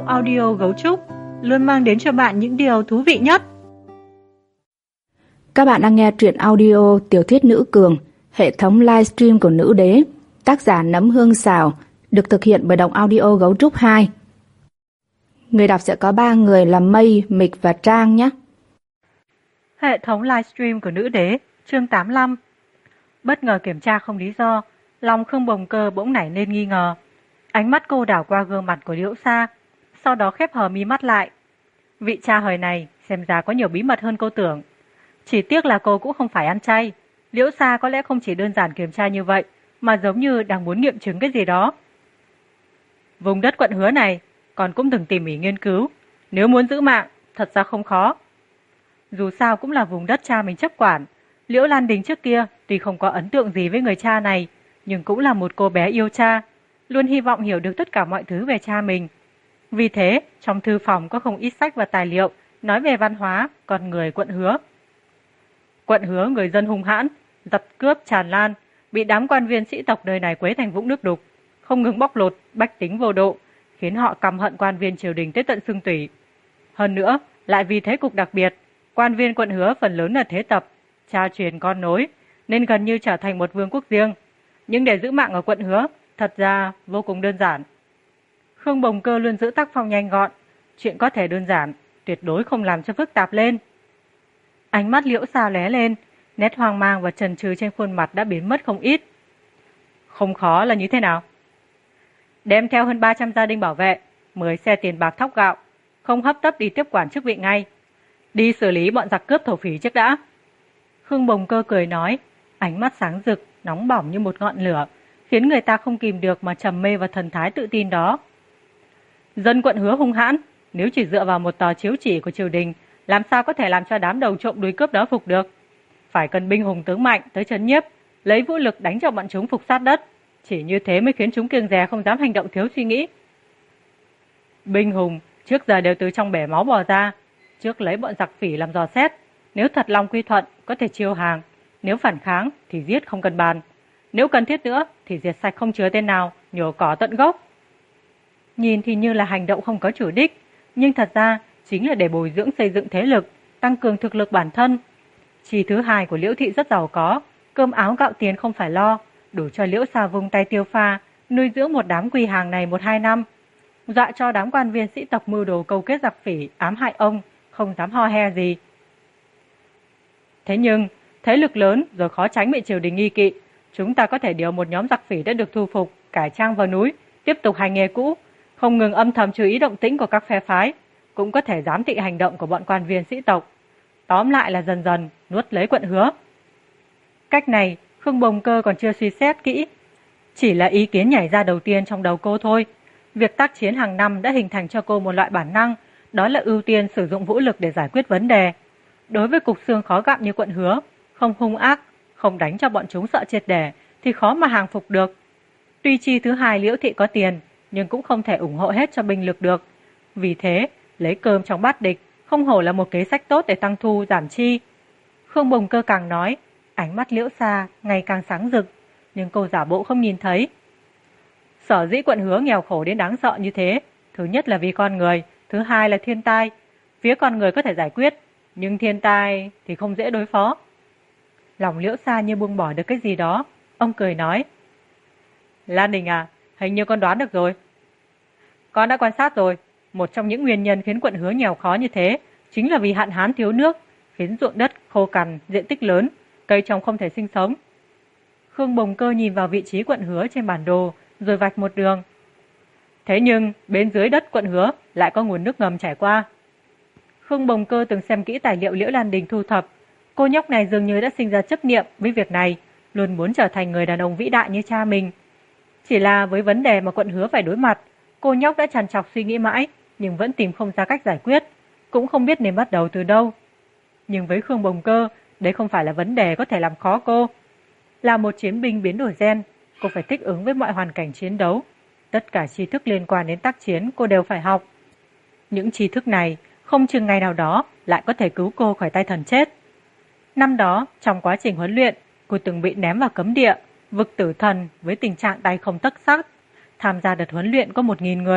Động audio Gấu Trúc luôn mang đến cho bạn những điều thú vị nhất. Các bạn đang nghe truyện audio tiểu thuyết nữ cường, hệ thống livestream của Nữ Đế, tác giả Nấm Hương Xào, được thực hiện bởi Động audio Gấu Trúc 2. Người đọc sẽ có 3 người là Mây, Mịch và Trang nhé. Hệ thống livestream của Nữ Đế, chương 85. Bất ngờ kiểm tra không lý do, lòng Khương Bồng Cơ bỗng nảy lên nghi ngờ. Ánh mắt cô đảo qua gương mặt của Liễu Sa, sau đó khép hờ mí mắt lại. Vị cha hời này xem ra có nhiều bí mật hơn cô tưởng. Chỉ tiếc là cô cũng không phải ăn chay. Liễu Sa có lẽ không chỉ đơn giản kiểm tra như vậy, mà giống như đang muốn nghiệm chứng cái gì đó. Vùng đất Quận Hứa này, còn cũng từng tỉ mỉ nghiên cứu. Nếu muốn giữ mạng, thật ra không khó. Dù sao cũng là vùng đất cha mình chấp quản. Liễu Lan Đình trước kia tuy không có ấn tượng gì với người cha này, nhưng cũng là một cô bé yêu cha, luôn hy vọng hiểu được tất cả mọi thứ về cha mình. Vì thế, trong thư phòng có không ít sách và tài liệu nói về văn hóa, con người Quận Hứa. Quận Hứa người dân hung hãn, giặc cướp tràn lan, bị đám quan viên sĩ tộc nơi này quấy thành vũng nước đục, không ngừng bóc lột, bách tính vô độ, khiến họ căm hận quan viên triều đình tới tận xương tủy. Hơn nữa, lại vì thế cục đặc biệt, quan viên Quận Hứa phần lớn là thế tập, cha truyền con nối, nên gần như trở thành một vương quốc riêng. Nhưng để giữ mạng ở Quận Hứa, thật ra vô cùng đơn giản. Khương Bồng Cơ luôn giữ tác phong nhanh gọn, chuyện có thể đơn giản, tuyệt đối không làm cho phức tạp lên. Ánh mắt Liễu Sa lóe lên, nét hoang mang và chần chừ trên khuôn mặt đã biến mất không ít. Không khó là như thế nào? Đem theo hơn 300 gia đình bảo vệ, 10 xe tiền bạc thóc gạo, không hấp tấp đi tiếp quản chức vị ngay. Đi xử lý bọn giặc cướp thổ phỉ trước đã. Khương Bồng Cơ cười nói, ánh mắt sáng rực, nóng bỏng như một ngọn lửa, khiến người ta không kìm được mà trầm mê vào thần thái tự tin đó. Dân Quận Hứa hung hãn, nếu chỉ dựa vào một tờ chiếu chỉ của triều đình, làm sao có thể làm cho đám đầu trộm đuối cướp đó phục được? Phải cần binh hùng tướng mạnh tới trấn nhiếp, lấy vũ lực đánh cho bọn chúng phục sát đất. Chỉ như thế mới khiến chúng kiêng dè không dám hành động thiếu suy nghĩ. Binh hùng trước giờ đều từ trong bể máu bò ra, trước lấy bọn giặc phỉ làm dò xét. Nếu thật lòng quy thuận, có thể chiêu hàng. Nếu phản kháng thì giết không cần bàn. Nếu cần thiết nữa thì diệt sạch không chứa tên nào, nhổ cỏ tận gốc. Nhìn thì như là hành động không có chủ đích, nhưng thật ra chính là để bồi dưỡng xây dựng thế lực, tăng cường thực lực bản thân. Chi thứ hai của Liễu thị rất giàu có, cơm áo gạo tiền không phải lo, đủ cho Liễu Sa vung tay tiêu pha, nuôi dưỡng một đám quỳ hàng này 1-2 năm. Dọa cho đám quan viên sĩ tộc mưu đồ câu kết giặc phỉ, ám hại ông, không dám ho he gì. Thế nhưng, thế lực lớn rồi khó tránh bị triều đình nghi kỵ. Chúng ta có thể điều một nhóm giặc phỉ đã được thu phục, cải trang vào núi, tiếp tục hành nghề cũ, không ngừng âm thầm chú ý động tĩnh của các phe phái, cũng có thể giám thị hành động của bọn quan viên sĩ tộc. Tóm lại là dần dần nuốt lấy Quận Hứa. Cách này, Khương Bồng Cơ còn chưa suy xét kỹ. Chỉ là ý kiến nhảy ra đầu tiên trong đầu cô thôi. Việc tác chiến hàng năm đã hình thành cho cô một loại bản năng, đó là ưu tiên sử dụng vũ lực để giải quyết vấn đề. Đối với cục xương khó gặm như Quận Hứa, không hung ác, không đánh cho bọn chúng sợ triệt để thì khó mà hàng phục được. Tuy chi thứ hai Liễu thị có tiền, nhưng cũng không thể ủng hộ hết cho binh lực được. Vì thế, lấy cơm trong bát địch không hổ là một kế sách tốt để tăng thu giảm chi. Khương Bồng Cơ càng nói, ánh mắt Liễu Sa ngày càng sáng rực, nhưng cô giả bộ không nhìn thấy. Sở dĩ Quận Hứa nghèo khổ đến đáng sợ như thế, thứ nhất là vì con người, thứ hai là thiên tai. Phía con người có thể giải quyết, nhưng thiên tai thì không dễ đối phó. Lòng Liễu Sa như buông bỏ được cái gì đó, ông cười nói. Lan Đình à, hình như con đoán được rồi. Con đã quan sát rồi, một trong những nguyên nhân khiến Quận Hứa nghèo khó như thế chính là vì hạn hán thiếu nước, khiến ruộng đất khô cằn, diện tích lớn, cây trồng không thể sinh sống. Khương Bồng Cơ nhìn vào vị trí Quận Hứa trên bản đồ, rồi vạch một đường. Thế nhưng, bên dưới đất Quận Hứa lại có nguồn nước ngầm chảy qua. Khương Bồng Cơ từng xem kỹ tài liệu Liễu Lan Đình thu thập. Cô nhóc này dường như đã sinh ra chấp niệm với việc này, luôn muốn trở thành người đàn ông vĩ đại như cha mình. Chỉ là với vấn đề mà Quận Hứa phải đối mặt, cô nhóc đã trằn trọc suy nghĩ mãi, nhưng vẫn tìm không ra cách giải quyết, cũng không biết nên bắt đầu từ đâu. Nhưng với Khương Bồng Cơ, đấy không phải là vấn đề có thể làm khó cô. Là một chiến binh biến đổi gen, cô phải thích ứng với mọi hoàn cảnh chiến đấu. Tất cả tri thức liên quan đến tác chiến cô đều phải học. Những tri thức này không chừng ngày nào đó lại có thể cứu cô khỏi tay thần chết. Năm đó, trong quá trình huấn luyện, cô từng bị ném vào cấm địa, vực tử thần với tình trạng tay không tấc sắt. Tham gia đợt huấn luyện có 1.000 người,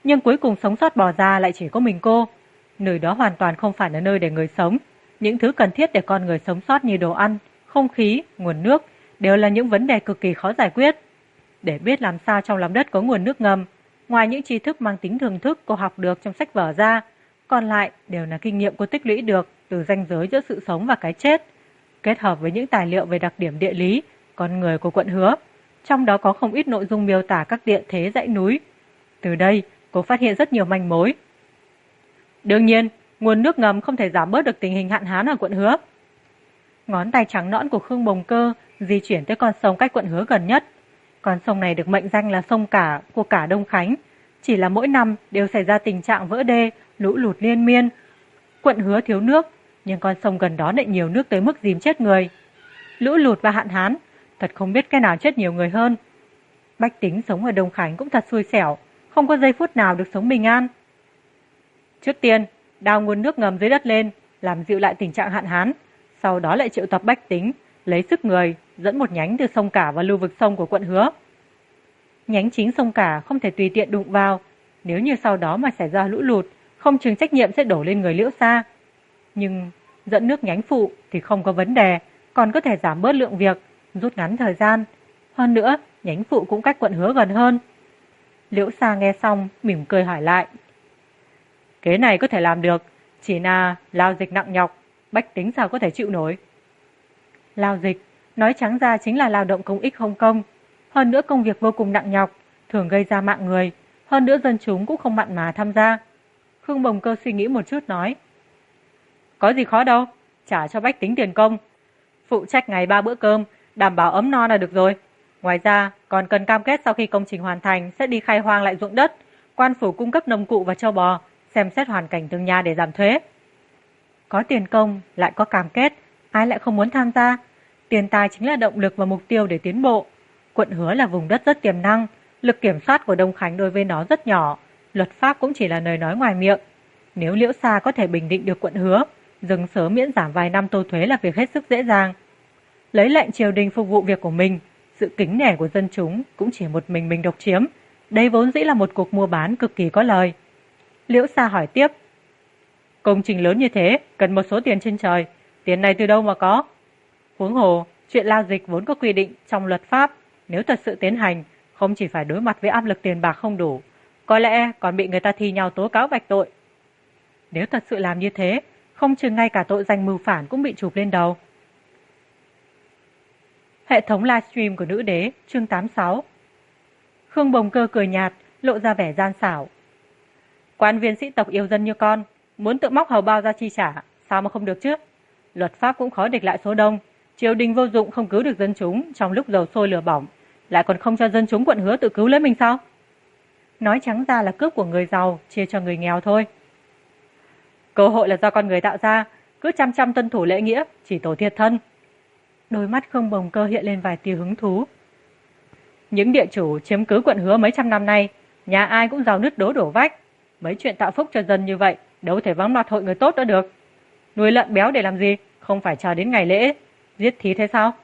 Nhưng cuối cùng sống sót bò ra lại chỉ có mình cô. Nơi đó hoàn toàn không phải là nơi để người sống. Những thứ cần thiết để con người sống sót như đồ ăn, không khí, nguồn nước đều là những vấn đề cực kỳ khó giải quyết. Để biết làm sao trong lòng đất có nguồn nước ngầm, ngoài những tri thức mang tính thường thức cô học được trong sách vở ra, còn lại đều là kinh nghiệm cô tích lũy được từ ranh giới giữa sự sống và cái chết, kết hợp với những tài liệu về đặc điểm địa lý, con người của quận Hứa. Trong đó có không ít nội dung miêu tả các địa thế dãy núi. Từ đây, cô phát hiện rất nhiều manh mối. Đương nhiên, nguồn nước ngầm không thể giảm bớt được tình hình hạn hán ở quận Hứa. Ngón tay trắng nõn của Khương Bồng Cơ di chuyển tới con sông cách quận Hứa gần nhất. Con sông này được mệnh danh là sông cả của cả Đông Khánh. Chỉ là mỗi năm đều xảy ra tình trạng vỡ đê, lũ lụt liên miên. Quận Hứa thiếu nước, nhưng con sông gần đó lại nhiều nước tới mức dìm chết người. Lũ lụt và hạn hán, thật không biết cái nào chết nhiều người hơn. Bách tính sống ở Đông Khánh cũng thật xui xẻo, không có giây phút nào được sống bình an. Trước tiên, đào nguồn nước ngầm dưới đất lên, làm dịu lại tình trạng hạn hán. Sau đó lại triệu tập bách tính, lấy sức người, dẫn một nhánh từ sông Cả vào lưu vực sông của quận Hứa. Nhánh chính sông Cả không thể tùy tiện đụng vào. Nếu như sau đó mà xảy ra lũ lụt, không chừng trách nhiệm sẽ đổ lên người Liễu Sa. Nhưng dẫn nước nhánh phụ thì không có vấn đề, còn có thể giảm bớt lượng việc, rút ngắn thời gian. Hơn nữa, nhánh phụ cũng cách quận Hứa gần hơn. Liễu Sa nghe xong, mỉm cười hỏi lại. Kế này có thể làm được, chỉ là lao dịch nặng nhọc, bách tính sao có thể chịu nổi. Lao dịch, nói trắng ra chính là lao động công ích không công. Hơn nữa công việc vô cùng nặng nhọc, thường gây ra mạng người. Hơn nữa dân chúng cũng không mặn mà tham gia. Khương Bồng Cơ suy nghĩ một chút nói. Có gì khó đâu, trả cho bách tính tiền công. Phụ trách ngày 3 bữa cơm, đảm bảo ấm no là được rồi. Ngoài ra, còn cần cam kết sau khi công trình hoàn thành sẽ đi khai hoang lại ruộng đất, quan phủ cung cấp nông cụ và trâu bò, xem xét hoàn cảnh từng nhà để giảm thuế. Có tiền công, lại có cam kết, ai lại không muốn tham gia. Tiền tài chính là động lực và mục tiêu để tiến bộ. Quận Hứa là vùng đất rất tiềm năng, lực kiểm soát của Đông Khánh đối với nó rất nhỏ, luật pháp cũng chỉ là lời nói ngoài miệng. Nếu Liễu Sa có thể bình định được quận Hứa, dừng sớm miễn giảm vài năm tô thuế là việc hết sức dễ dàng. Lấy lệnh triều đình phục vụ việc của mình, sự kính nể của dân chúng cũng chỉ một mình độc chiếm. Đây vốn dĩ là một cuộc mua bán cực kỳ có lời. Liễu Sa hỏi tiếp. Công trình lớn như thế, cần một số tiền trên trời, tiền này từ đâu mà có? Huống hồ, chuyện lao dịch vốn có quy định trong luật pháp, nếu thật sự tiến hành, không chỉ phải đối mặt với áp lực tiền bạc không đủ, có lẽ còn bị người ta thi nhau tố cáo vạch tội. Nếu thật sự làm như thế, không chừng ngay cả tội danh mưu phản cũng bị chụp lên đầu. Hệ thống livestream của nữ đế, chương 86. Khương Bồng Cơ cười nhạt, lộ ra vẻ gian xảo. Quan viên sĩ tộc yêu dân như con, muốn tự móc hầu bao ra chi trả, sao mà không được chứ? Luật pháp cũng khó địch lại số đông, triều đình vô dụng không cứu được dân chúng trong lúc dầu sôi lửa bỏng, lại còn không cho dân chúng quận Hứa tự cứu lấy mình sao? Nói trắng ra là cướp của người giàu, chia cho người nghèo thôi. Cơ hội là do con người tạo ra, cứ chăm tuân thủ lễ nghĩa, chỉ tổ thiệt thân. Đôi mắt Khương Bồng Cơ hiện lên vài tia hứng thú. Những địa chủ chiếm cứ quận Hứa mấy trăm năm nay, nhà ai cũng giàu nứt đổ vách. Mấy chuyện tạo phúc cho dân như vậy, đâu thể vắng mặt hội người tốt đó được. Nuôi lợn béo để làm gì, không phải chờ đến ngày lễ, giết thí thế sao?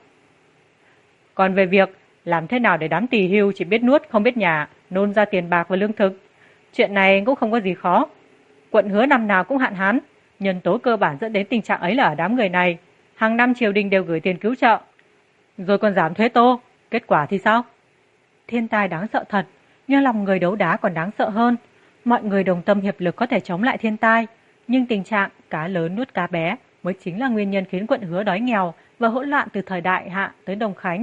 Còn về việc làm thế nào để đám tỳ hưu chỉ biết nuốt không biết nhà, nôn ra tiền bạc và lương thực, chuyện này cũng không có gì khó. Quận Hứa năm nào cũng hạn hán, nhân tố cơ bản dẫn đến tình trạng ấy là ở đám người này. Hàng năm triều đình đều gửi tiền cứu trợ, rồi còn giảm thuế tô, kết quả thì sao? Thiên tai đáng sợ thật, nhưng lòng người đấu đá còn đáng sợ hơn. Mọi người đồng tâm hiệp lực có thể chống lại thiên tai, nhưng tình trạng cá lớn nuốt cá bé mới chính là nguyên nhân khiến quận Hứa đói nghèo và hỗn loạn từ thời Đại Hạ tới Đông Khánh.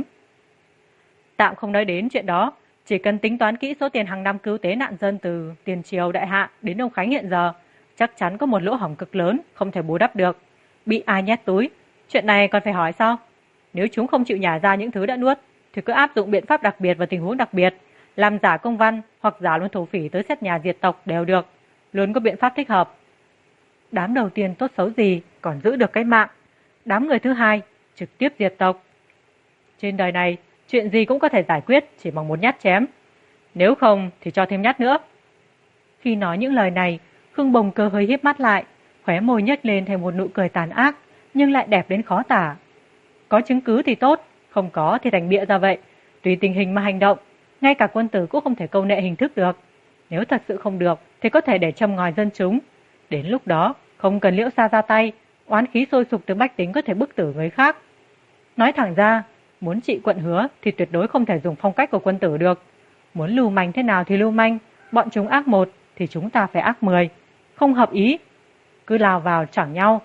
Tạm không nói đến chuyện đó, chỉ cần tính toán kỹ số tiền hàng năm cứu tế nạn dân từ tiền triều Đại Hạ đến Đông Khánh hiện giờ, chắc chắn có một lỗ hổng cực lớn không thể bù đắp được. Bị ai nhét túi, chuyện này còn phải hỏi sao? Nếu chúng không chịu nhả ra những thứ đã nuốt, thì cứ áp dụng biện pháp đặc biệt và tình huống đặc biệt, làm giả công văn hoặc giả luôn thổ phỉ tới xét nhà diệt tộc đều được, luôn có biện pháp thích hợp. Đám đầu tiên tốt xấu gì còn giữ được cái mạng, đám người thứ hai trực tiếp diệt tộc. Trên đời này, chuyện gì cũng có thể giải quyết chỉ bằng một nhát chém. Nếu không thì cho thêm nhát nữa. Khi nói những lời này, Khương Bồng Cơ hơi híp mắt lại, khóe môi nhếch lên thành một nụ cười tàn ác, nhưng lại đẹp đến khó tả. Có chứng cứ thì tốt, không có thì thành bịa ra vậy, tùy tình hình mà hành động, ngay cả quân tử cũng không thể câu nệ hình thức được. Nếu thật sự không được thì có thể để châm ngòi dân chúng. Đến lúc đó, không cần Liễu Sa ra tay, oán khí sôi sục từ bách tính có thể bức tử người khác. Nói thẳng ra, muốn trị quận Hứa thì tuyệt đối không thể dùng phong cách của quân tử được. Muốn lưu manh thế nào thì lưu manh, bọn chúng ác một thì chúng ta phải ác 10. Không hợp ý, cứ lao vào chẳng nhau.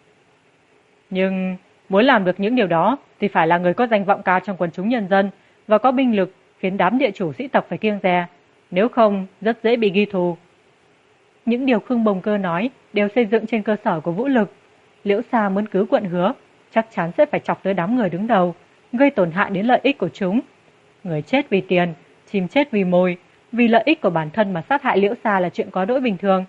Nhưng muốn làm được những điều đó thì phải là người có danh vọng cao trong quần chúng nhân dân và có binh lực khiến đám địa chủ sĩ tộc phải kiêng dè. Nếu không, rất dễ bị ghi thù. Những điều Khương Bồng Cơ nói đều xây dựng trên cơ sở của vũ lực. Liễu Sa muốn cứu quận Hứa, chắc chắn sẽ phải chọc tới đám người đứng đầu, gây tổn hại đến lợi ích của chúng. Người chết vì tiền, chim chết vì mồi, vì lợi ích của bản thân mà sát hại Liễu Sa là chuyện có đỗi bình thường.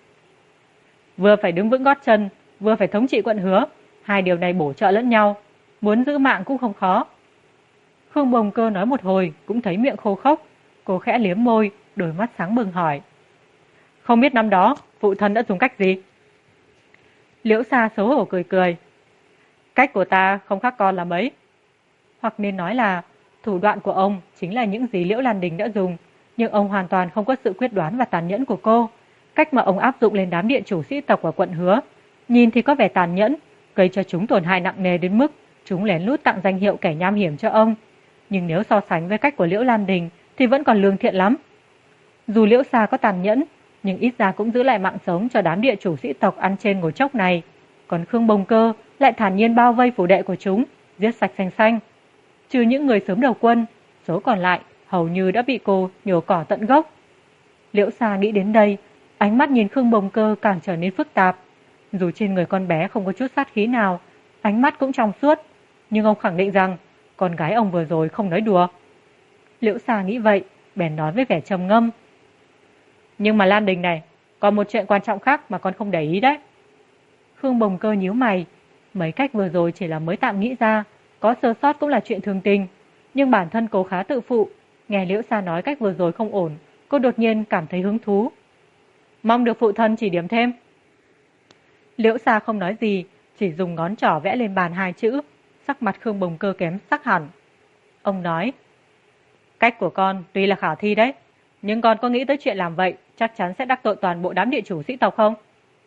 Vừa phải đứng vững gót chân, vừa phải thống trị quận Hứa, hai điều này bổ trợ lẫn nhau, muốn giữ mạng cũng không khó. Khương Bồng Cơ nói một hồi cũng thấy miệng khô khốc, cô khẽ liếm môi, đôi mắt sáng bừng hỏi: "Không biết năm đó phụ thân đã dùng cách gì?" Liễu Sa xấu hổ cười cười: "Cách của ta không khác con là mấy. Hoặc nên nói là thủ đoạn của ông chính là những gì Liễu Lan Đình đã dùng, nhưng ông hoàn toàn không có sự quyết đoán và tàn nhẫn của cô. Cách mà ông áp dụng lên đám địa chủ sĩ tộc ở quận Hứa, nhìn thì có vẻ tàn nhẫn, gây cho chúng tổn hại nặng nề đến mức chúng lén lút tặng danh hiệu kẻ nham hiểm cho ông. Nhưng nếu so sánh với cách của Liễu Lan Đình thì vẫn còn lương thiện lắm. Dù Liễu Sa có tàn nhẫn, nhưng ít ra cũng giữ lại mạng sống cho đám địa chủ sĩ tộc ăn trên ngồi chốc này. Còn Khương Bồng Cơ lại thản nhiên bao vây phủ đệ của chúng, giết sạch xanh xanh. Trừ những người sớm đầu quân, số còn lại hầu như đã bị cô nhổ cỏ tận gốc." Liễu Sa nghĩ đến đây, ánh mắt nhìn Khương Bồng Cơ càng trở nên phức tạp. Dù trên người con bé không có chút sát khí nào, ánh mắt cũng trong suốt, nhưng ông khẳng định rằng con gái ông vừa rồi không nói đùa. Liễu Sa nghĩ vậy, bèn nói với vẻ trầm ngâm: "Nhưng mà Lan Đình này, còn một chuyện quan trọng khác mà con không để ý đấy." Khương Bồng Cơ nhíu mày, mấy cách vừa rồi chỉ là mới tạm nghĩ ra, có sơ sót cũng là chuyện thường tình, nhưng bản thân cô khá tự phụ, nghe Liễu Sa nói cách vừa rồi không ổn, cô đột nhiên cảm thấy hứng thú. "Mong được phụ thân chỉ điểm thêm." Liễu Sa không nói gì, chỉ dùng ngón trỏ vẽ lên bàn hai chữ, sắc mặt Khương Bồng Cơ kém sắc hẳn. Ông nói: "Cách của con tuy là khả thi đấy, nhưng con có nghĩ tới chuyện làm vậy chắc chắn sẽ đắc tội toàn bộ đám địa chủ sĩ tộc không?"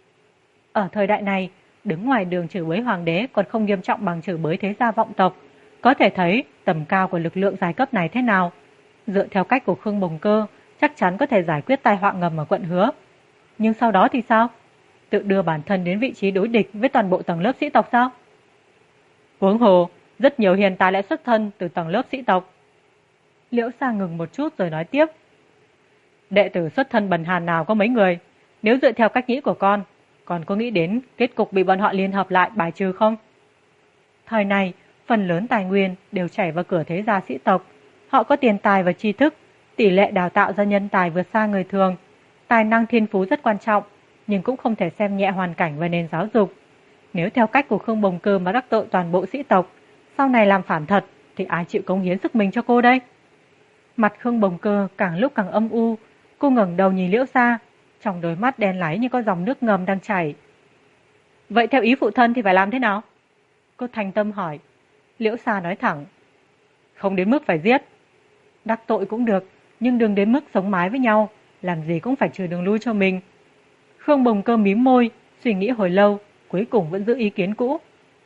Ở thời đại này, đứng ngoài đường chửi bới hoàng đế còn không nghiêm trọng bằng chửi bới thế gia vọng tộc, có thể thấy tầm cao của lực lượng giai cấp này thế nào. Dựa theo cách của Khương Bồng Cơ, chắc chắn có thể giải quyết tai họa ngầm ở quận Hứa. Nhưng sau đó thì sao? Tự đưa bản thân đến vị trí đối địch với toàn bộ tầng lớp sĩ tộc sao? Huống hồ, rất nhiều hiền tài lại xuất thân từ tầng lớp sĩ tộc. Liễu Sa ngừng một chút rồi nói tiếp: "Đệ tử xuất thân bần hàn nào có mấy người, nếu dựa theo cách nghĩ của con có nghĩ đến kết cục bị bọn họ liên hợp lại bài trừ không?" Thời này, phần lớn tài nguyên đều chảy vào cửa thế gia sĩ tộc. Họ có tiền tài và tri thức, tỷ lệ đào tạo ra nhân tài vượt xa người thường. Tài năng thiên phú rất quan trọng, nhưng cũng không thể xem nhẹ hoàn cảnh và nền giáo dục. Nếu theo cách của Khương Bồng Cơ mà đắc tội toàn bộ sĩ tộc, sau này làm phản thật thì ai chịu cống hiến sức mình cho cô đây? Mặt Khương Bồng Cơ càng lúc càng âm u, cô ngẩng đầu nhìn Liễu Sa, trong đôi mắt đen láy như có dòng nước ngầm đang chảy. "Vậy theo ý phụ thân thì phải làm thế nào?" Cô thành tâm hỏi. Liễu Sa nói thẳng: "Không đến mức phải giết. Đắc tội cũng được, nhưng đừng đến mức sống mái với nhau, làm gì cũng phải trừ đường lui cho mình." Khương Bồng Cơ mím môi, suy nghĩ hồi lâu, cuối cùng vẫn giữ ý kiến cũ.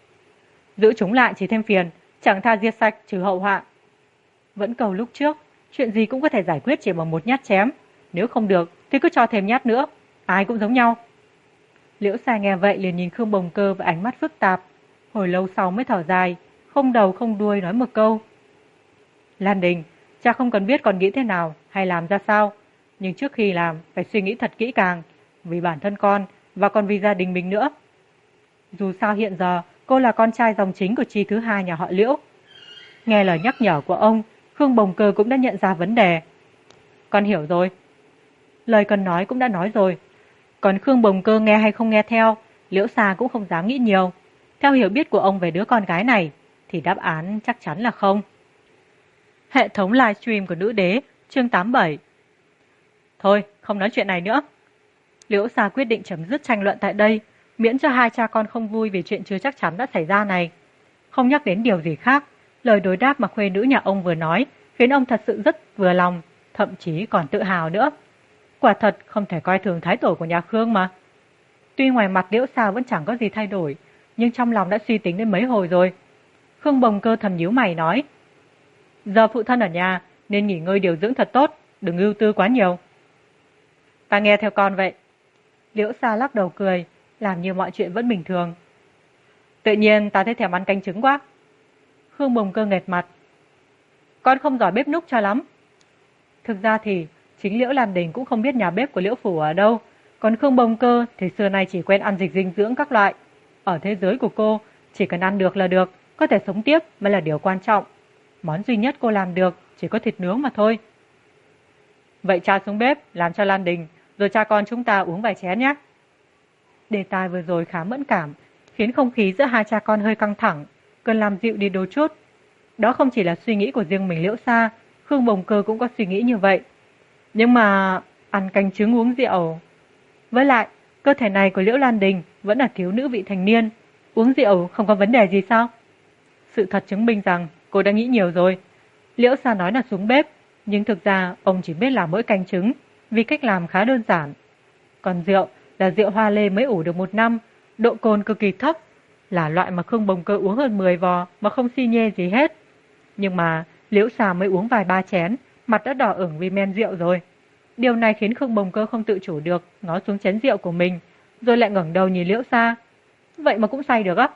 "Giữ chúng lại chỉ thêm phiền, chẳng tha giết sạch trừ hậu họa. Vẫn cầu lúc trước, chuyện gì cũng có thể giải quyết chỉ bằng một nhát chém, nếu không được thì cứ cho thêm nhát nữa, ai cũng giống nhau." Liễu Sa nghe vậy liền nhìn Khương Bồng Cơ với ánh mắt phức tạp, hồi lâu sau mới thở dài, không đầu không đuôi nói một câu: "Lan Đình, cha không cần biết con nghĩ thế nào hay làm ra sao, nhưng trước khi làm phải suy nghĩ thật kỹ càng, vì bản thân con và còn vì gia đình mình nữa. Dù sao hiện giờ cô là con trai dòng chính của chi thứ hai nhà họ Liễu." Nghe lời nhắc nhở của ông, Khương Bồng Cơ cũng đã nhận ra vấn đề. "Con hiểu rồi." Lời cần nói cũng đã nói rồi. Còn Khương Bồng Cơ nghe hay không nghe theo, Liễu Sa cũng không dám nghĩ nhiều. Theo hiểu biết của ông về đứa con gái này, thì đáp án chắc chắn là không. Hệ thống livestream của Nữ Đế, chương 87. Thôi, không nói chuyện này nữa. Liễu Sa quyết định chấm dứt tranh luận tại đây, miễn cho hai cha con không vui vì chuyện chưa chắc chắn đã xảy ra này. Không nhắc đến điều gì khác, lời đối đáp mà khuê nữ nhà ông vừa nói khiến ông thật sự rất vừa lòng, thậm chí còn tự hào nữa. Quả thật không thể coi thường thái tổ của nhà Khương mà. Tuy ngoài mặt Liễu Sa vẫn chẳng có gì thay đổi, nhưng trong lòng đã suy tính đến mấy hồi rồi. Khương Bồng Cơ thầm nhíu mày nói, giờ phụ thân ở nhà nên nghỉ ngơi điều dưỡng thật tốt, đừng ưu tư quá nhiều. Ta nghe theo con vậy. Liễu Sa lắc đầu cười, làm như mọi chuyện vẫn bình thường. Tự nhiên ta thấy thèm ăn canh trứng quá. Khương Bồng Cơ nghệt mặt. Con không giỏi bếp núc cho lắm. Thực ra thì chính Liễu Lan Đình cũng không biết nhà bếp của Liễu Phủ ở đâu, còn Khương Bồng Cơ thì xưa nay chỉ quen ăn dịch dinh dưỡng các loại. Ở thế giới của cô, chỉ cần ăn được là được, có thể sống tiếp mới là điều quan trọng. Món duy nhất cô làm được chỉ có thịt nướng mà thôi. Vậy cha xuống bếp làm cho Lan Đình, rồi cha con chúng ta uống vài chén nhé. Đề tài vừa rồi khá mẫn cảm, khiến không khí giữa hai cha con hơi căng thẳng, cần làm dịu đi đôi chút. Đó không chỉ là suy nghĩ của riêng mình Liễu Sa, Khương Bồng Cơ cũng có suy nghĩ như vậy. Nhưng mà ăn canh trứng uống rượu... Với lại, cơ thể này của Liễu Lan Đình vẫn là thiếu nữ vị thành niên. Uống rượu không có vấn đề gì sao? Sự thật chứng minh rằng cô đã nghĩ nhiều rồi. Liễu Sa nói là xuống bếp, nhưng thực ra ông chỉ biết làm mỗi canh trứng, vì cách làm khá đơn giản. Còn rượu là rượu hoa lê mới ủ được 1 năm, độ cồn cực kỳ thấp, là loại mà Khương Bồng Cơ uống hơn 10 vò mà không xi nhê gì hết. Nhưng mà Liễu Sa mới uống vài ba chén, mặt đã đỏ ửng vì men rượu rồi. Điều này khiến Khương Bồng Cơ không tự chủ được, ngó xuống chén rượu của mình, rồi lại ngẩng đầu nhìn Liễu Sa. Vậy mà cũng say được á?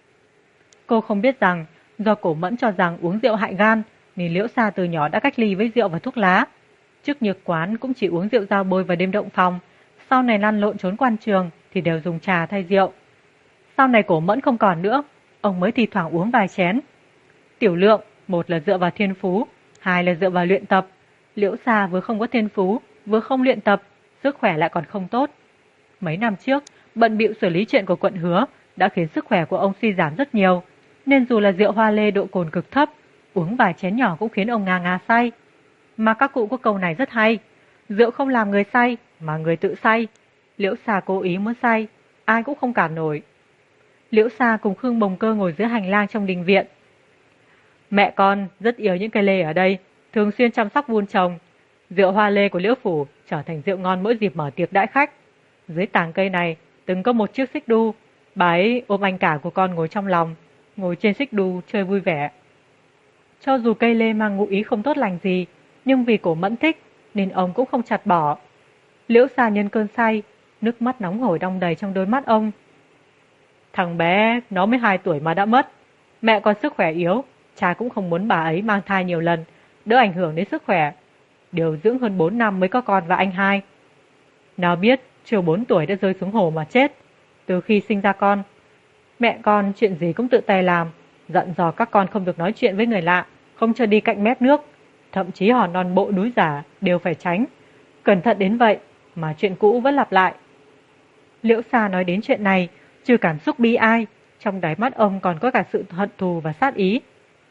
Cô không biết rằng, do Cổ Mẫn cho rằng uống rượu hại gan, nên Liễu Sa từ nhỏ đã cách ly với rượu và thuốc lá. Trước nhược quán cũng chỉ uống rượu dao bôi và đêm động phòng, sau này lăn lộn trốn quan trường thì đều dùng trà thay rượu. Sau này Cổ Mẫn không còn nữa, ông mới thi thoảng uống vài chén. Tiểu lượng, một là dựa vào thiên phú, hai là dựa vào luyện tập. Liễu Sa vừa không có thiên phú, vừa không luyện tập, sức khỏe lại còn không tốt. Mấy năm trước, bận bịu xử lý chuyện của quận Hứa đã khiến sức khỏe của ông suy giảm rất nhiều, nên dù là rượu hoa lê độ cồn cực thấp, uống vài chén nhỏ cũng khiến ông ngà ngà say. Mà các cụ có câu này rất hay, rượu không làm người say, mà người tự say. Liễu Sa cố ý muốn say, ai cũng không cản nổi. Liễu Sa cùng Khương Bồng Cơ ngồi dưới hành lang trong đình viện. Mẹ con rất yêu những cây lê ở đây, thường xuyên chăm sóc vun trồng. Rượu hoa lê của Liễu Phủ trở thành rượu ngon mỗi dịp mở tiệc đãi khách. Dưới tàng cây này từng có một chiếc xích đu, bà ấy ôm anh cả của con ngồi trong lòng, ngồi trên xích đu chơi vui vẻ. Cho dù cây lê mang ngụ ý không tốt lành gì, nhưng vì Cổ Mẫn thích nên ông cũng không chặt bỏ. Liễu Sa nhân cơn say, nước mắt nóng hổi đong đầy trong đôi mắt ông. Thằng bé nó mới 2 tuổi mà đã mất, mẹ con sức khỏe yếu, cha cũng không muốn bà ấy mang thai nhiều lần, đỡ ảnh hưởng đến sức khỏe. Điều dưỡng hơn 4 năm mới có con và anh hai. Nào biết chưa 4 tuổi đã rơi xuống hồ mà chết. Từ khi sinh ra con, mẹ con chuyện gì cũng tự tay làm, dặn dò các con không được nói chuyện với người lạ, không cho đi cạnh mép nước, thậm chí hòn non bộ núi giả đều phải tránh. Cẩn thận đến vậy mà chuyện cũ vẫn lặp lại. Liễu Sa nói đến chuyện này, trừ cảm xúc bi ai, trong đáy mắt ông còn có cả sự hận thù và sát ý.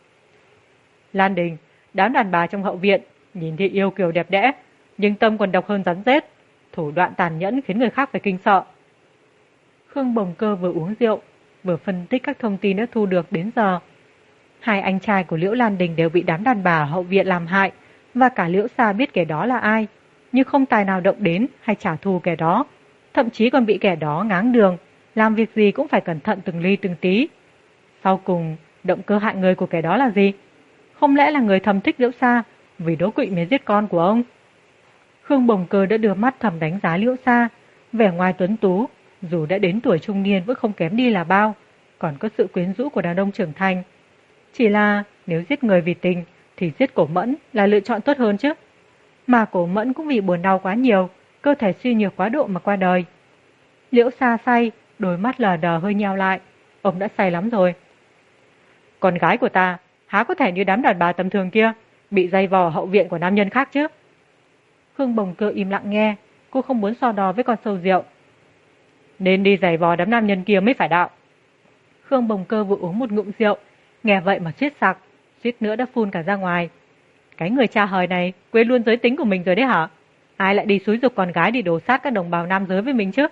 Lan Đình, đám đàn bà trong hậu viện, nhìn thì yêu kiều đẹp đẽ, nhưng tâm còn độc hơn rắn rết, thủ đoạn tàn nhẫn khiến người khác phải kinh sợ. Khương Bồng Cơ vừa uống rượu, vừa phân tích các thông tin đã thu được đến giờ. Hai anh trai của Liễu Lan Đình đều bị đám đàn bà hậu viện làm hại, và cả Liễu Sa biết kẻ đó là ai, nhưng không tài nào động đến hay trả thù kẻ đó, thậm chí còn bị kẻ đó ngáng đường, làm việc gì cũng phải cẩn thận từng ly từng tí. Sau cùng, động cơ hại người của kẻ đó là gì? Không lẽ là người thầm thích Liễu Sa vì đố kỵ mới giết con của ông? Khương Bồng Cơ đã đưa mắt thầm đánh giá Liễu Sa, vẻ ngoài tuấn tú, dù đã đến tuổi trung niên vẫn không kém đi là bao, còn có sự quyến rũ của đàn ông trưởng thành. Chỉ là nếu giết người vì tình thì giết Cổ Mẫn là lựa chọn tốt hơn chứ. Mà Cổ Mẫn cũng vì buồn đau quá nhiều, cơ thể suy nhược quá độ mà qua đời. Liễu Sa say, đôi mắt lờ đờ hơi nheo lại, ông đã say lắm rồi. Con gái của ta há có thể như đám đàn bà tầm thường kia, bị dây vò hậu viện của nam nhân khác chứ. Khương Bồng Cơ im lặng nghe, cô không muốn so đo với con sâu rượu. Nên đi giày vò đám nam nhân kia mới phải đạo. Khương Bồng Cơ vừa uống một ngụm rượu, nghe vậy mà suýt sặc, suýt nữa đã phun cả ra ngoài. Cái người cha hời này quên luôn giới tính của mình rồi đấy hả? Ai lại đi xúi giục con gái đi đổ sát các đồng bào nam giới với mình chứ?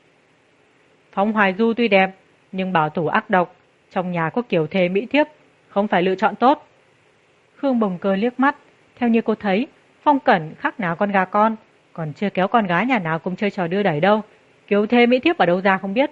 Phong Hoài Du tuy đẹp, nhưng bảo thủ ác độc, trong nhà có kiểu thề mỹ thiếp, không phải lựa chọn tốt. Khương Bồng Cơ liếc mắt, theo như cô thấy, Phong Cẩn khác nào con gà con, còn chưa kéo con gái nhà nào cùng chơi trò đưa đẩy đâu. Kiều thê mỹ thiếp ở đâu ra không biết.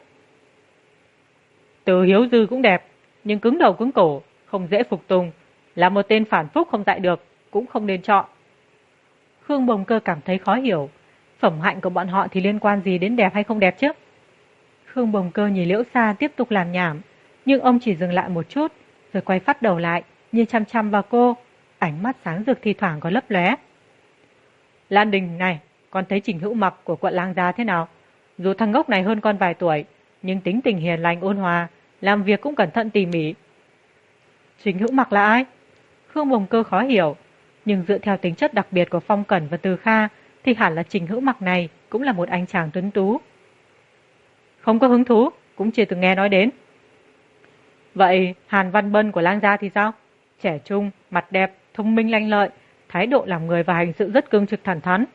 Từ Hiếu Dư cũng đẹp, nhưng cứng đầu cứng cổ, không dễ phục tùng. Là một tên phản phúc không dạy được, cũng không nên chọn. Khương Bồng Cơ cảm thấy khó hiểu. Phẩm hạnh của bọn họ thì liên quan gì đến đẹp hay không đẹp chứ? Khương Bồng Cơ nhìn Liễu Sa tiếp tục làm nhảm, nhưng ông chỉ dừng lại một chút, rồi quay phát đầu lại, nhìn chăm chăm vào cô, ánh mắt sáng rực thi thoảng có lấp lóe. Lan Đình này, con thấy Trình Hữu Mặc của quận Lang Gia thế nào? Dù thằng ngốc này hơn con vài tuổi, nhưng tính tình hiền lành ôn hòa, làm việc cũng cẩn thận tỉ mỉ. Trình Hữu Mặc là ai? Khương Bồng Cơ khó hiểu, nhưng dựa theo tính chất đặc biệt của Phong Cẩn và Từ Kha thì hẳn là Trình Hữu Mặc này cũng là một anh chàng tuấn tú. Không có hứng thú, cũng chưa từng nghe nói đến. Vậy Hàn Văn Bân của Lang Gia thì sao? Trẻ trung, mặt đẹp, thông minh lanh lợi, thái độ làm người và hành sự rất cương trực thẳng thắn.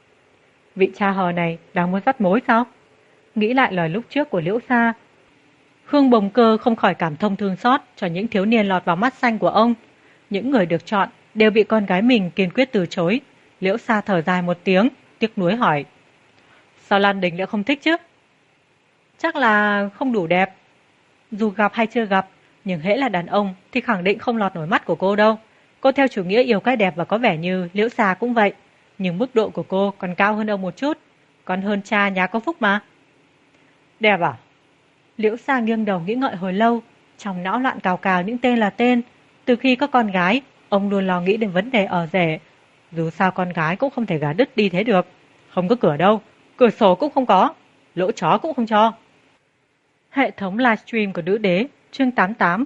Vị cha hờ này đang muốn dắt mối sao? Nghĩ lại lời lúc trước của Liễu Sa, Khương Bồng Cơ không khỏi cảm thông thương xót cho những thiếu niên lọt vào mắt xanh của ông. Những người được chọn đều bị con gái mình kiên quyết từ chối. Liễu Sa thở dài một tiếng, tiếc nuối hỏi. Sao Lan Đình lại không thích chứ? Chắc là không đủ đẹp. Dù gặp hay chưa gặp, nhưng hễ là đàn ông thì khẳng định không lọt nổi mắt của cô đâu. Cô theo chủ nghĩa yêu cái đẹp và có vẻ như Liễu Sa cũng vậy. Nhưng mức độ của cô còn cao hơn ông một chút. Còn hơn cha nhà có phúc mà. Đẹp à? Liễu Sa nghiêng đầu nghĩ ngợi hồi lâu. Trong não loạn cào cào những tên là tên. Từ khi có con gái, ông luôn lo nghĩ đến vấn đề ở rể. Dù sao con gái cũng không thể gả đứt đi thế được. Không có cửa đâu, cửa sổ cũng không có, lỗ chó cũng không cho. Hệ thống livestream của Nữ Đế, chương 88.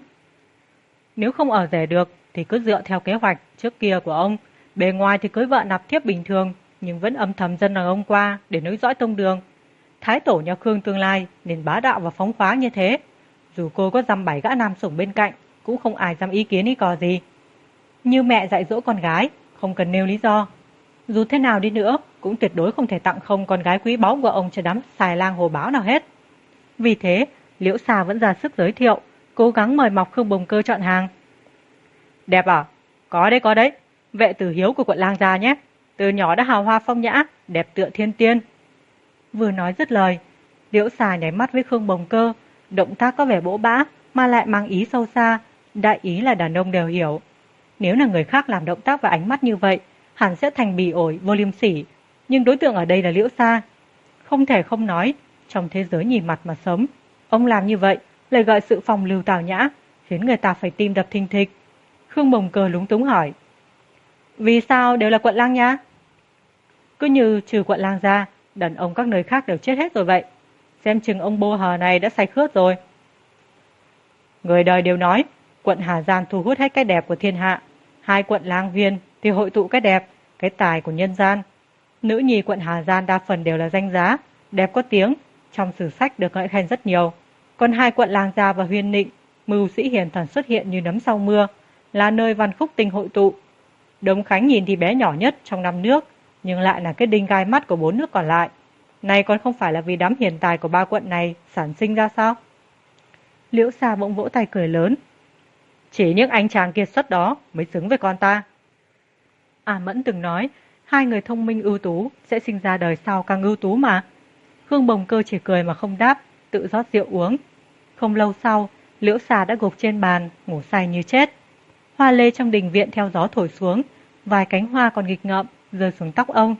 Nếu không ở rể được thì cứ dựa theo kế hoạch trước kia của ông. Bề ngoài thì cưới vợ nạp thiếp bình thường, nhưng vẫn âm thầm dân đàn ông qua để nối dõi tông đường. Thái tổ nhà Khương tương lai nên bá đạo và phóng khoáng như thế. Dù cô có dăm 7 gã nam sủng bên cạnh, cũng không ai dám ý kiến ý cò gì. Như mẹ dạy dỗ con gái, không cần nêu lý do. Dù thế nào đi nữa, cũng tuyệt đối không thể tặng không con gái quý báu của ông cho đám xài lang hồ báo nào hết. Vì thế, Liễu Sa vẫn ra sức giới thiệu, cố gắng mời mọc Khương Bồng Cơ chọn hàng. Đẹp à? Có đấy. Vệ tử Hiếu của quận Lang Gia nhé. Từ nhỏ đã hào hoa phong nhã, đẹp tựa thiên tiên. Vừa nói dứt lời, Liễu Sa nháy mắt với Khương Bồng Cơ, động tác có vẻ bỗ bã mà lại mang ý sâu xa, đại ý là đàn ông đều hiểu. Nếu là người khác làm động tác và ánh mắt như vậy, hẳn sẽ thành bỉ ổi, vô liêm sỉ. Nhưng đối tượng ở đây là Liễu Sa. Không thể không nói, trong thế giới nhìn mặt mà sống, ông làm như vậy lại gợi sự phong lưu tào nhã, khiến người ta phải tim đập thình thịch. Khương Bồng Cơ lúng túng hỏi. Vì sao đều là quận Lang nha? Cứ như trừ quận Lang ra, đàn ông các nơi khác đều chết hết rồi vậy. Xem chừng ông bô hờ này đã say khướt rồi. Người đời đều nói, quận Hà Giang thu hút hết cái đẹp của thiên hạ. Hai quận Lang Viên thì hội tụ cái đẹp, cái tài của nhân gian. Nữ nhi quận Hà Giang đa phần đều là danh giá, đẹp có tiếng, trong sử sách được ngợi khen rất nhiều. Còn hai quận Lang Gia và Huyên Nịnh, mưu sĩ hiền thần xuất hiện như nấm sau mưa, là nơi văn khúc tinh hội tụ. Đống Khánh nhìn thì bé nhỏ nhất trong 5 nước, nhưng lại là cái đinh gai mắt của 4 nước còn lại. Này còn không phải là vì đám hiền tài của 3 quận này sản sinh ra sao? Liễu Sa bỗng vỗ tay cười lớn. Chỉ những anh chàng kiệt xuất đó mới xứng với con ta. Mẫn từng nói, hai người thông minh ưu tú sẽ sinh ra đời sau càng ưu tú mà. Khương Bồng Cơ chỉ cười mà không đáp, tự rót rượu uống. Không lâu sau, Liễu Sa đã gục trên bàn, ngủ say như chết. Hoa lê trong đình viện theo gió thổi xuống, vài cánh hoa còn nghịch ngợm rơi xuống tóc ông.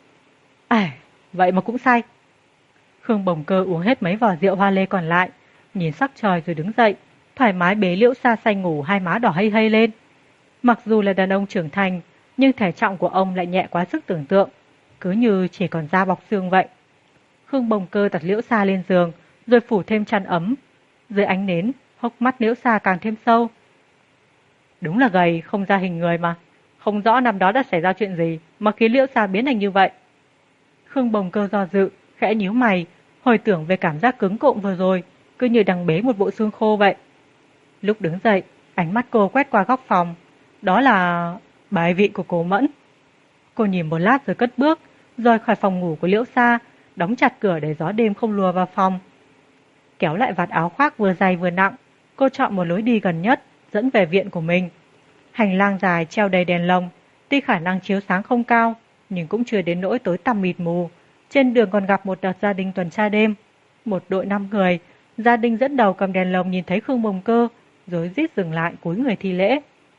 Vậy mà cũng say. Khương Bồng Cơ uống hết mấy vò rượu hoa lê còn lại, nhìn sắc trời rồi đứng dậy, thoải mái bế Liễu Sa say ngủ, hai má đỏ hây hây lên. Mặc dù là đàn ông trưởng thành, nhưng thể trọng của ông lại nhẹ quá sức tưởng tượng, cứ như chỉ còn da bọc xương vậy. Khương Bồng Cơ đặt Liễu Sa lên giường, rồi phủ thêm chăn ấm. Dưới ánh nến, hốc mắt Liễu Sa càng thêm sâu. Đúng là gầy, không ra hình người mà. Không rõ năm đó đã xảy ra chuyện gì mà khiến Liễu Sa biến thành như vậy. Khương Bồng Cơ do dự, khẽ nhíu mày, hồi tưởng về cảm giác cứng cộm vừa rồi, cứ như đang bế một bộ xương khô vậy. Lúc đứng dậy, ánh mắt cô quét qua góc phòng. Đó là bài vị của cô Mẫn. Cô nhìn một lát rồi cất bước, rời khỏi phòng ngủ của Liễu Sa, đóng chặt cửa để gió đêm không lùa vào phòng. Kéo lại vạt áo khoác vừa dày vừa nặng, cô chọn một lối đi gần nhất, dẫn về viện của mình. Hành lang dài treo đầy đèn lồng, tuy khả năng chiếu sáng không cao, nhưng cũng chưa đến nỗi tối tăm mịt mù. Trên đường còn gặp một đợt gia đình tuần tra đêm, một đội 5 người. Gia đình dẫn đầu cầm đèn lồng nhìn thấy Khương Bồng Cơ, rối rít dừng lại cúi người thi lễ.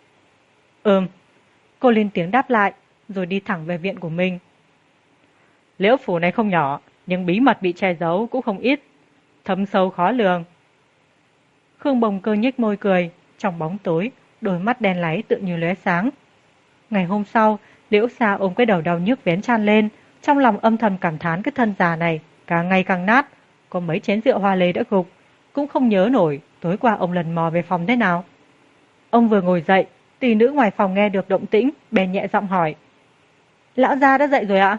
Cô lên tiếng đáp lại, rồi đi thẳng về viện của mình. Liễu phủ này không nhỏ, nhưng bí mật bị che giấu cũng không ít, thâm sâu khó lường. Khương Bồng Cơ nhếch môi cười, trong bóng tối, đôi mắt đen láy tự như lóe sáng. Ngày hôm sau, Liễu Sa ôm cái đầu đau nhức vén chan lên, trong lòng âm thầm cảm thán cái thân già này càng ngày càng nát, có mấy chén rượu hoa lê đã gục, cũng không nhớ nổi tối qua ông lần mò về phòng thế nào. Ông vừa ngồi dậy, tỷ nữ ngoài phòng nghe được động tĩnh, bèn nhẹ giọng hỏi: Lão gia đã dậy rồi ạ?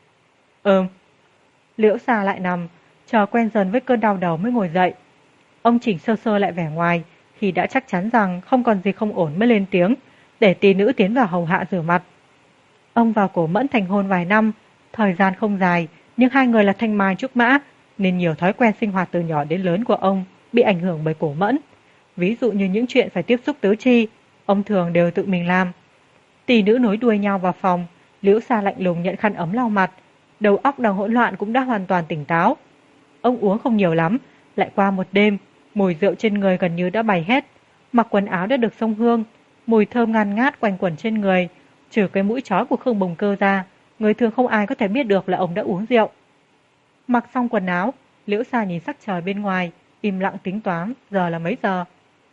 Liễu Sa lại nằm, chờ quen dần với cơn đau đầu mới ngồi dậy. Ông chỉnh sơ sơ lại vẻ ngoài, khi đã chắc chắn rằng không còn gì không ổn mới lên tiếng, để tỷ nữ tiến vào hầu hạ rửa mặt. Ông và Cổ Mẫn thành hôn vài năm, thời gian không dài, nhưng hai người là thanh mai trúc mã, nên nhiều thói quen sinh hoạt từ nhỏ đến lớn của ông bị ảnh hưởng bởi Cổ Mẫn. Ví dụ như những chuyện phải tiếp xúc tứ chi, ông thường đều tự mình làm. Tỷ nữ nối đuôi nhau vào phòng, Liễu Sa lạnh lùng nhận khăn ấm lau mặt, đầu óc đang hỗn loạn cũng đã hoàn toàn tỉnh táo. Ông uống không nhiều lắm, lại qua một đêm, mùi rượu trên người gần như đã bay hết, mặc quần áo đã được xông hương, mùi thơm ngàn ngát quanh quẩn trên người, trừ cái mũi chó của Khương Bồng Cơ ra, người thường không ai có thể biết được là ông đã uống rượu. Mặc xong quần áo, Liễu Sa nhìn sắc trời bên ngoài, im lặng tính toán giờ là mấy giờ.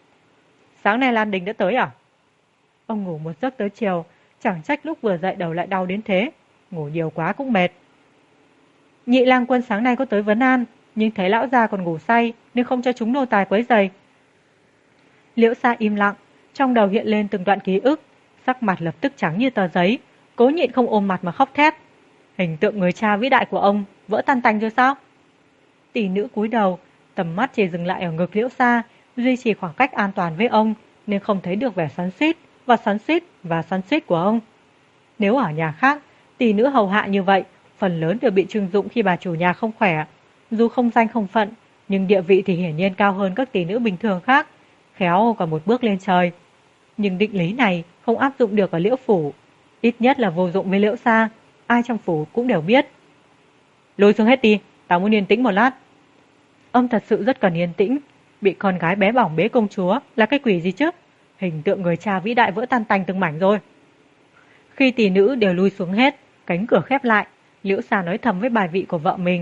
Sáng nay Lan Đình đã tới à? Ông ngủ một giấc tới chiều, chẳng trách lúc vừa dậy đầu lại đau đến thế, ngủ nhiều quá cũng mệt. Nhị lang quân sáng nay có tới vấn an, nhưng thấy lão già còn ngủ say nên không cho chúng nô tài quấy rầy. Liễu Sa im lặng, trong đầu hiện lên từng đoạn ký ức, sắc mặt lập tức trắng như tờ giấy, cố nhịn không ôm mặt mà khóc thét. Hình tượng người cha vĩ đại của ông vỡ tan tành rồi sao? Tỷ nữ cúi đầu, tầm mắt chỉ dừng lại ở ngực Liễu Sa, duy trì khoảng cách an toàn với ông nên không thấy được vẻ xoắn xuýt của ông. Nếu ở nhà khác, tỷ nữ hầu hạ như vậy, phần lớn đều bị trưng dụng khi bà chủ nhà không khỏe. Dù không danh không phận, nhưng địa vị thì hiển nhiên cao hơn các tỷ nữ bình thường khác, khéo còn một bước lên trời. Nhưng định lý này không áp dụng được ở Liễu phủ, ít nhất là vô dụng với Liễu Sa, ai trong phủ cũng đều biết. Lôi xuống hết đi, tao muốn yên tĩnh một lát. Ông thật sự rất cần yên tĩnh, bị con gái bé bỏng bế công chúa là cái quỷ gì chứ? Hình tượng người cha vĩ đại vỡ tan tành từng mảnh rồi. Khi tỷ nữ đều lui xuống hết, cánh cửa khép lại, Liễu Sa nói thầm với bài vị của vợ mình.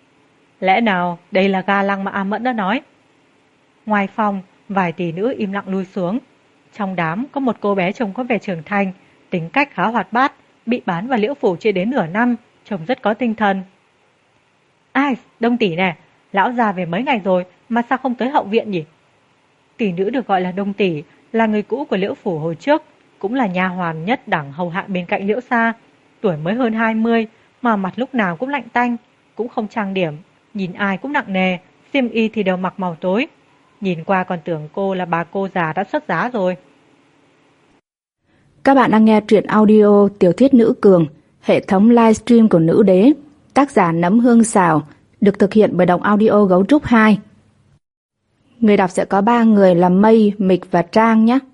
Lẽ nào đây là ga lăng mà A Mẫn đã nói? Ngoài phòng, vài tỷ nữ im lặng lui xuống. Trong đám có một cô bé trông có vẻ trưởng thành, tính cách khá hoạt bát, bị bán vào Liễu phủ chưa đến nửa năm, trông rất có tinh thần. Ai, Đông tỷ nè, lão già về mấy ngày rồi mà sao không tới hậu viện nhỉ? Tỷ nữ được gọi là Đông tỷ, là người cũ của Liễu phủ hồi trước, cũng là nha hoàn nhất đẳng hầu hạ bên cạnh Liễu Sa, tuổi mới hơn 20 mà mặt lúc nào cũng lạnh tanh, cũng không trang điểm, nhìn ai cũng nặng nề, xiêm y thì đều mặc màu tối. Nhìn qua còn tưởng cô là bà cô già đã xuất giá rồi. Các bạn đang nghe truyện audio Tiểu thuyết nữ cường, hệ thống livestream của Nữ Đế, tác giả Nấm Hương Xào, được thực hiện bởi đọc audio Gấu Trúc 2. Người đọc sẽ có 3 người là Mây, Mịch và Trang nhé.